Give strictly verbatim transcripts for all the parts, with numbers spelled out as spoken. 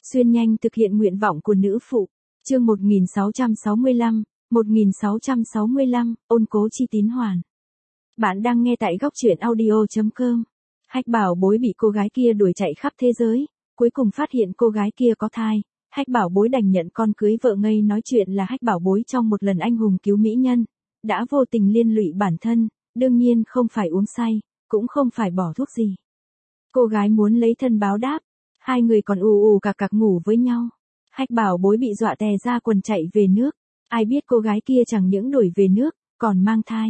Xuyên nhanh thực hiện nguyện vọng của nữ phụ. Chương một nghìn sáu trăm sáu mươi lăm, một nghìn sáu trăm sáu mươi lăm, ôn cố chi tín hoàn. Bạn đang nghe tại góc truyện audio chấm com. Hách Bảo Bối bị cô gái kia đuổi chạy khắp thế giới, cuối cùng phát hiện cô gái kia có thai. Hách Bảo Bối đành nhận con cưới vợ ngây nói chuyện là Hách Bảo Bối trong một lần anh hùng cứu mỹ nhân, đã vô tình liên lụy bản thân, đương nhiên không phải uống say, cũng không phải bỏ thuốc gì. Cô gái muốn lấy thân báo đáp, hai người còn ù ù cạc cạc ngủ với nhau. Hách Bảo Bối bị dọa tè ra quần chạy về nước, ai biết cô gái kia chẳng những đuổi về nước, còn mang thai.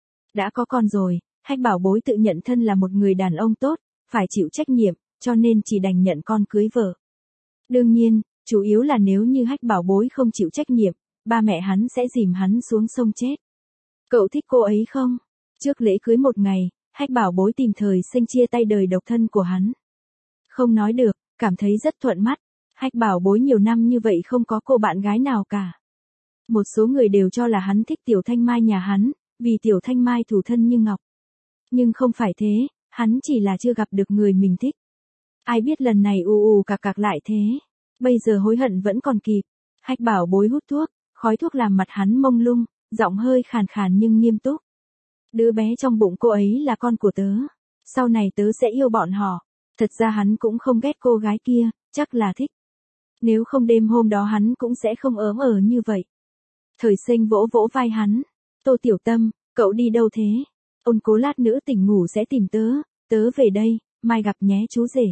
Đã có con rồi, Hách Bảo Bối tự nhận thân là một người đàn ông tốt, phải chịu trách nhiệm, cho nên chỉ đành nhận con cưới vợ. Đương nhiên, chủ yếu là nếu như Hách Bảo Bối không chịu trách nhiệm, ba mẹ hắn sẽ dìm hắn xuống sông chết. Cậu thích cô ấy không? Trước lễ cưới một ngày, Hách Bảo Bối tìm thời sinh chia tay đời độc thân của hắn. Không nói được, cảm thấy rất thuận mắt. Hách Bảo Bối nhiều năm như vậy không có cô bạn gái nào cả. Một số người đều cho là hắn thích Tiểu Thanh Mai nhà hắn, vì Tiểu Thanh Mai thủ thân như ngọc. Nhưng không phải thế, hắn chỉ là chưa gặp được người mình thích. Ai biết lần này ù ù cạc cạc lại thế. Bây giờ hối hận vẫn còn kịp. Hách Bảo Bối hút thuốc, khói thuốc làm mặt hắn mông lung, giọng hơi khàn khàn nhưng nghiêm túc. Đứa bé trong bụng cô ấy là con của tớ. Sau này tớ sẽ yêu bọn họ. Thật ra hắn cũng không ghét cô gái kia, chắc là thích. Nếu không đêm hôm đó hắn cũng sẽ không ớm ở như vậy. Thời sinh vỗ vỗ vai hắn. Tô Tiểu Tâm, cậu đi đâu thế? Ôn cố lát nữa tỉnh ngủ sẽ tìm tớ, tớ về đây, mai gặp nhé chú rể.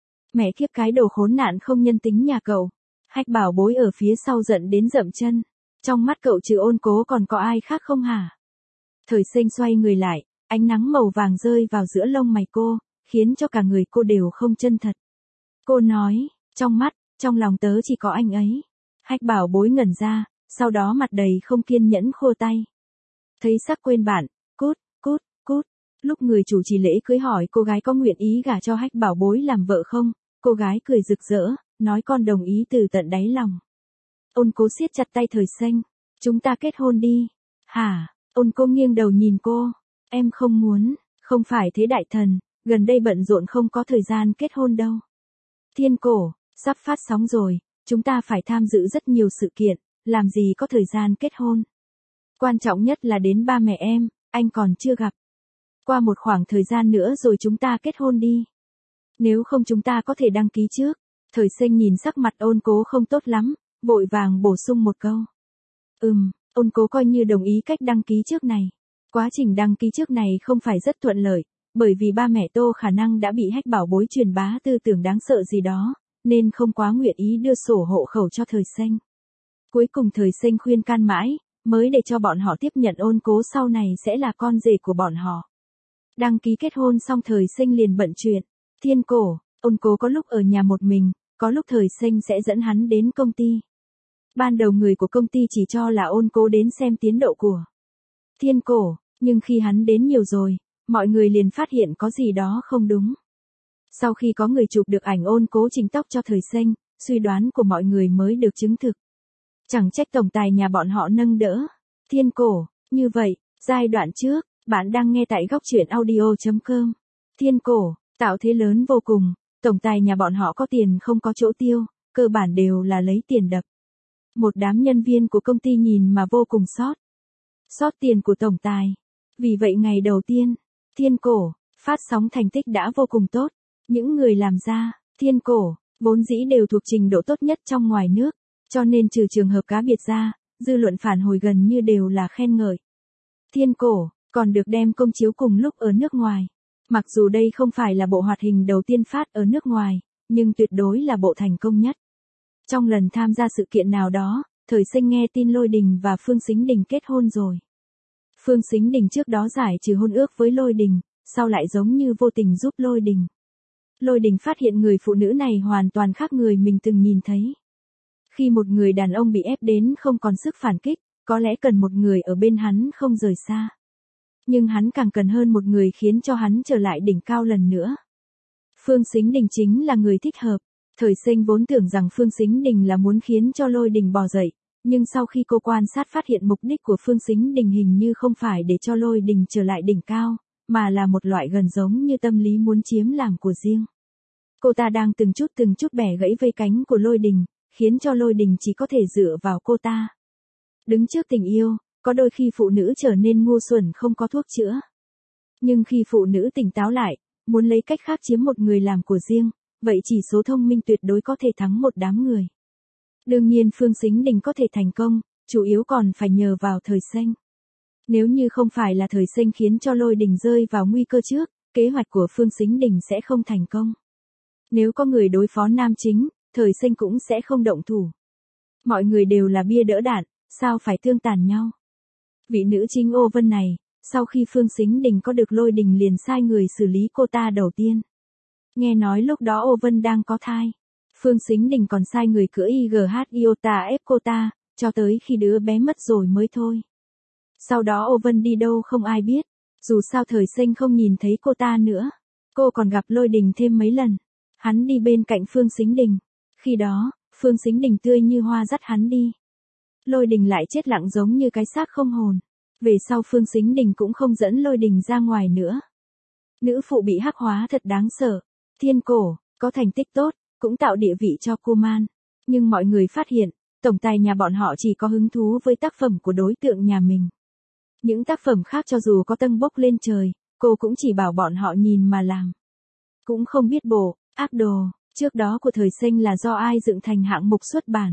Mẹ kiếp cái đồ khốn nạn không nhân tính nhà cậu. Hách Bảo Bối ở phía sau giận đến dậm chân. Trong mắt cậu trừ ôn cố còn có ai khác không hả? Thời sinh xoay người lại, ánh nắng màu vàng rơi vào giữa lông mày cô, khiến cho cả người cô đều không chân thật. Cô nói, trong mắt, trong lòng tớ chỉ có anh ấy. Hách Bảo Bối ngẩn ra, sau đó mặt đầy không kiên nhẫn khô tay. Thấy sắc quên bạn, cút, cút, cút. Lúc người chủ trì lễ cưới hỏi cô gái có nguyện ý gả cho Hách Bảo Bối làm vợ không, cô gái cười rực rỡ, nói con đồng ý từ tận đáy lòng. Ôn cố siết chặt tay Thời Sinh, chúng ta kết hôn đi. Hả? Ôn cô nghiêng đầu nhìn cô, em không muốn, không phải thế đại thần, gần đây bận rộn không có thời gian kết hôn đâu. Thiên Cổ, sắp phát sóng rồi, chúng ta phải tham dự rất nhiều sự kiện, làm gì có thời gian kết hôn. Quan trọng nhất là đến ba mẹ em, anh còn chưa gặp. Qua một khoảng thời gian nữa rồi chúng ta kết hôn đi. Nếu không chúng ta có thể đăng ký trước. Thời Sinh nhìn sắc mặt ôn cố không tốt lắm, vội vàng bổ sung một câu. Ừm, ôn cố coi như đồng ý cách đăng ký trước này. Quá trình đăng ký trước này không phải rất thuận lợi, bởi vì ba mẹ Tô khả năng đã bị Hách Bảo Bối truyền bá tư tưởng đáng sợ gì đó, nên không quá nguyện ý đưa sổ hộ khẩu cho Thời Sinh. Cuối cùng Thời Sinh khuyên can mãi, mới để cho bọn họ tiếp nhận ôn cố sau này sẽ là con rể của bọn họ. Đăng ký kết hôn xong Thời Sinh liền bận chuyện. Thiên Cổ, ôn cố có lúc ở nhà một mình, có lúc Thời Sinh sẽ dẫn hắn đến công ty. Ban đầu người của công ty chỉ cho là ôn cố đến xem tiến độ của Thiên Cổ, nhưng khi hắn đến nhiều rồi, mọi người liền phát hiện có gì đó không đúng. Sau khi có người chụp được ảnh ôn cố chỉnh tóc cho Thời Sinh, suy đoán của mọi người mới được chứng thực. Chẳng trách tổng tài nhà bọn họ nâng đỡ Thiên Cổ, như vậy, giai đoạn trước, bạn đang nghe tại góc truyện audio chấm com. Thiên Cổ, tạo thế lớn vô cùng, tổng tài nhà bọn họ có tiền không có chỗ tiêu, cơ bản đều là lấy tiền đập. Một đám nhân viên của công ty nhìn mà vô cùng sót. Sót tiền của tổng tài. Vì vậy ngày đầu tiên, Thiên Cổ, phát sóng thành tích đã vô cùng tốt. Những người làm ra, Thiên Cổ, vốn dĩ đều thuộc trình độ tốt nhất trong ngoài nước, cho nên trừ trường hợp cá biệt ra, dư luận phản hồi gần như đều là khen ngợi. Thiên Cổ, còn được đem công chiếu cùng lúc ở nước ngoài. Mặc dù đây không phải là bộ hoạt hình đầu tiên phát ở nước ngoài, nhưng tuyệt đối là bộ thành công nhất. Trong lần tham gia sự kiện nào đó, Thời Sinh nghe tin Lôi Đình và Phương Sính Đình kết hôn rồi. Phương Sính Đình trước đó giải trừ hôn ước với Lôi Đình, sau lại giống như vô tình giúp Lôi Đình. Lôi Đình phát hiện người phụ nữ này hoàn toàn khác người mình từng nhìn thấy. Khi một người đàn ông bị ép đến không còn sức phản kích, có lẽ cần một người ở bên hắn không rời xa. Nhưng hắn càng cần hơn một người khiến cho hắn trở lại đỉnh cao lần nữa. Phương Sính Đình chính là người thích hợp. Thời Sinh vốn tưởng rằng Phương Sính Đình là muốn khiến cho Lôi Đình bò dậy, nhưng sau khi cô quan sát phát hiện mục đích của Phương Sính Đình hình như không phải để cho Lôi Đình trở lại đỉnh cao, mà là một loại gần giống như tâm lý muốn chiếm làm của riêng. Cô ta đang từng chút từng chút bẻ gãy vây cánh của Lôi Đình, khiến cho Lôi Đình chỉ có thể dựa vào cô ta. Đứng trước tình yêu, có đôi khi phụ nữ trở nên ngu xuẩn không có thuốc chữa. Nhưng khi phụ nữ tỉnh táo lại, muốn lấy cách khác chiếm một người làm của riêng, vậy chỉ số thông minh tuyệt đối có thể thắng một đám người. Đương nhiên Phương Sính Đình có thể thành công, chủ yếu còn phải nhờ vào Thời Xanh. Nếu như không phải là Thời Xanh khiến cho Lôi Đình rơi vào nguy cơ trước, kế hoạch của Phương Sính Đình sẽ không thành công. Nếu có người đối phó nam chính, Thời Xanh cũng sẽ không động thủ. Mọi người đều là bia đỡ đạn, sao phải tương tàn nhau. Vị nữ chính Ô Vân này, sau khi Phương Sính Đình có được Lôi Đình liền sai người xử lý cô ta đầu tiên. Nghe nói lúc đó Ô Vân đang có thai. Phương Sính Đình còn sai người cưỡi i giê hát Iota ép cô ta, cho tới khi đứa bé mất rồi mới thôi. Sau đó Ô Vân đi đâu không ai biết, dù sao Thời Xanh không nhìn thấy cô ta nữa. Cô còn gặp Lôi Đình thêm mấy lần. Hắn đi bên cạnh Phương Sính Đình. Khi đó, Phương Sính Đình tươi như hoa dắt hắn đi. Lôi Đình lại chết lặng giống như cái xác không hồn. Về sau Phương Sính Đình cũng không dẫn Lôi Đình ra ngoài nữa. Nữ phụ bị hắc hóa thật đáng sợ. Thiên cổ, có thành tích tốt, cũng tạo địa vị cho cô Man. Nhưng mọi người phát hiện, tổng tài nhà bọn họ chỉ có hứng thú với tác phẩm của đối tượng nhà mình. Những tác phẩm khác cho dù có tâng bốc lên trời, cô cũng chỉ bảo bọn họ nhìn mà làm. Cũng không biết bộ, áp đồ, trước đó của Thời Xanh là do ai dựng thành hạng mục xuất bản.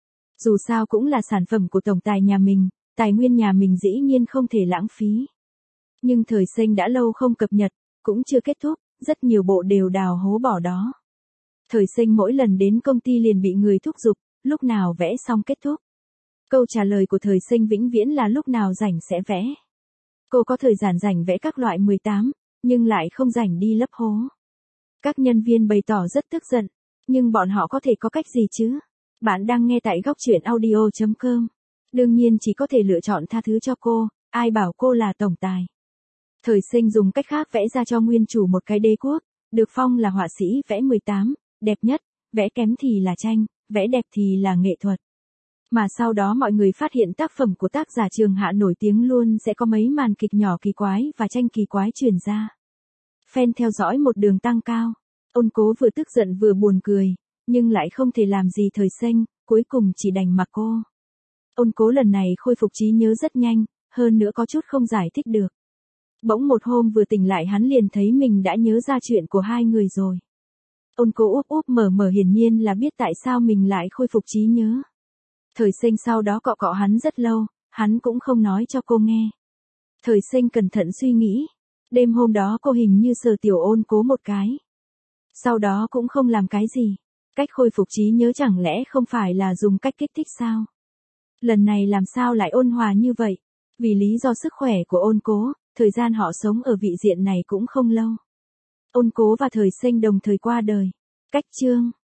Dù sao cũng là sản phẩm của tổng tài nhà mình, tài nguyên nhà mình dĩ nhiên không thể lãng phí. Nhưng Thời Xanh đã lâu không cập nhật, cũng chưa kết thúc, rất nhiều bộ đều đào hố bỏ đó. Thời Xanh mỗi lần đến công ty liền bị người thúc giục, lúc nào vẽ xong kết thúc. Câu trả lời của Thời Xanh vĩnh viễn là lúc nào rảnh sẽ vẽ. Cô có thời gian rảnh vẽ các loại mười tám, nhưng lại không rảnh đi lấp hố. Các nhân viên bày tỏ rất tức giận, nhưng bọn họ có thể có cách gì chứ? Bạn đang nghe tại góc truyện audio chấm com. Đương nhiên chỉ có thể lựa chọn tha thứ cho cô, ai bảo cô là tổng tài. Thời Xanh dùng cách khác vẽ ra cho nguyên chủ một cái đế quốc, được phong là họa sĩ vẽ mười tám, đẹp nhất, vẽ kém thì là tranh, vẽ đẹp thì là nghệ thuật. Mà sau đó mọi người phát hiện tác phẩm của tác giả Trường Hạ nổi tiếng luôn sẽ có mấy màn kịch nhỏ kỳ quái và tranh kỳ quái truyền ra. Fan theo dõi một đường tăng cao. Ôn Cố vừa tức giận vừa buồn cười, nhưng lại không thể làm gì Thời Xanh, cuối cùng chỉ đành mặc cô. Ôn Cố lần này khôi phục trí nhớ rất nhanh, hơn nữa có chút không giải thích được. Bỗng một hôm vừa tỉnh lại hắn liền thấy mình đã nhớ ra chuyện của hai người rồi. Ôn Cố úp úp mở mở hiển nhiên là biết tại sao mình lại khôi phục trí nhớ. Thời Xanh sau đó cọ cọ hắn rất lâu, hắn cũng không nói cho cô nghe. Thời Xanh cẩn thận suy nghĩ. Đêm hôm đó cô hình như sờ tiểu Ôn Cố một cái. Sau đó cũng không làm cái gì. Cách khôi phục trí nhớ chẳng lẽ không phải là dùng cách kích thích sao? Lần này làm sao lại ôn hòa như vậy? Vì lý do sức khỏe của Ôn Cố, thời gian họ sống ở vị diện này cũng không lâu. Ôn Cố và Thời Xanh đồng thời qua đời. Cách chương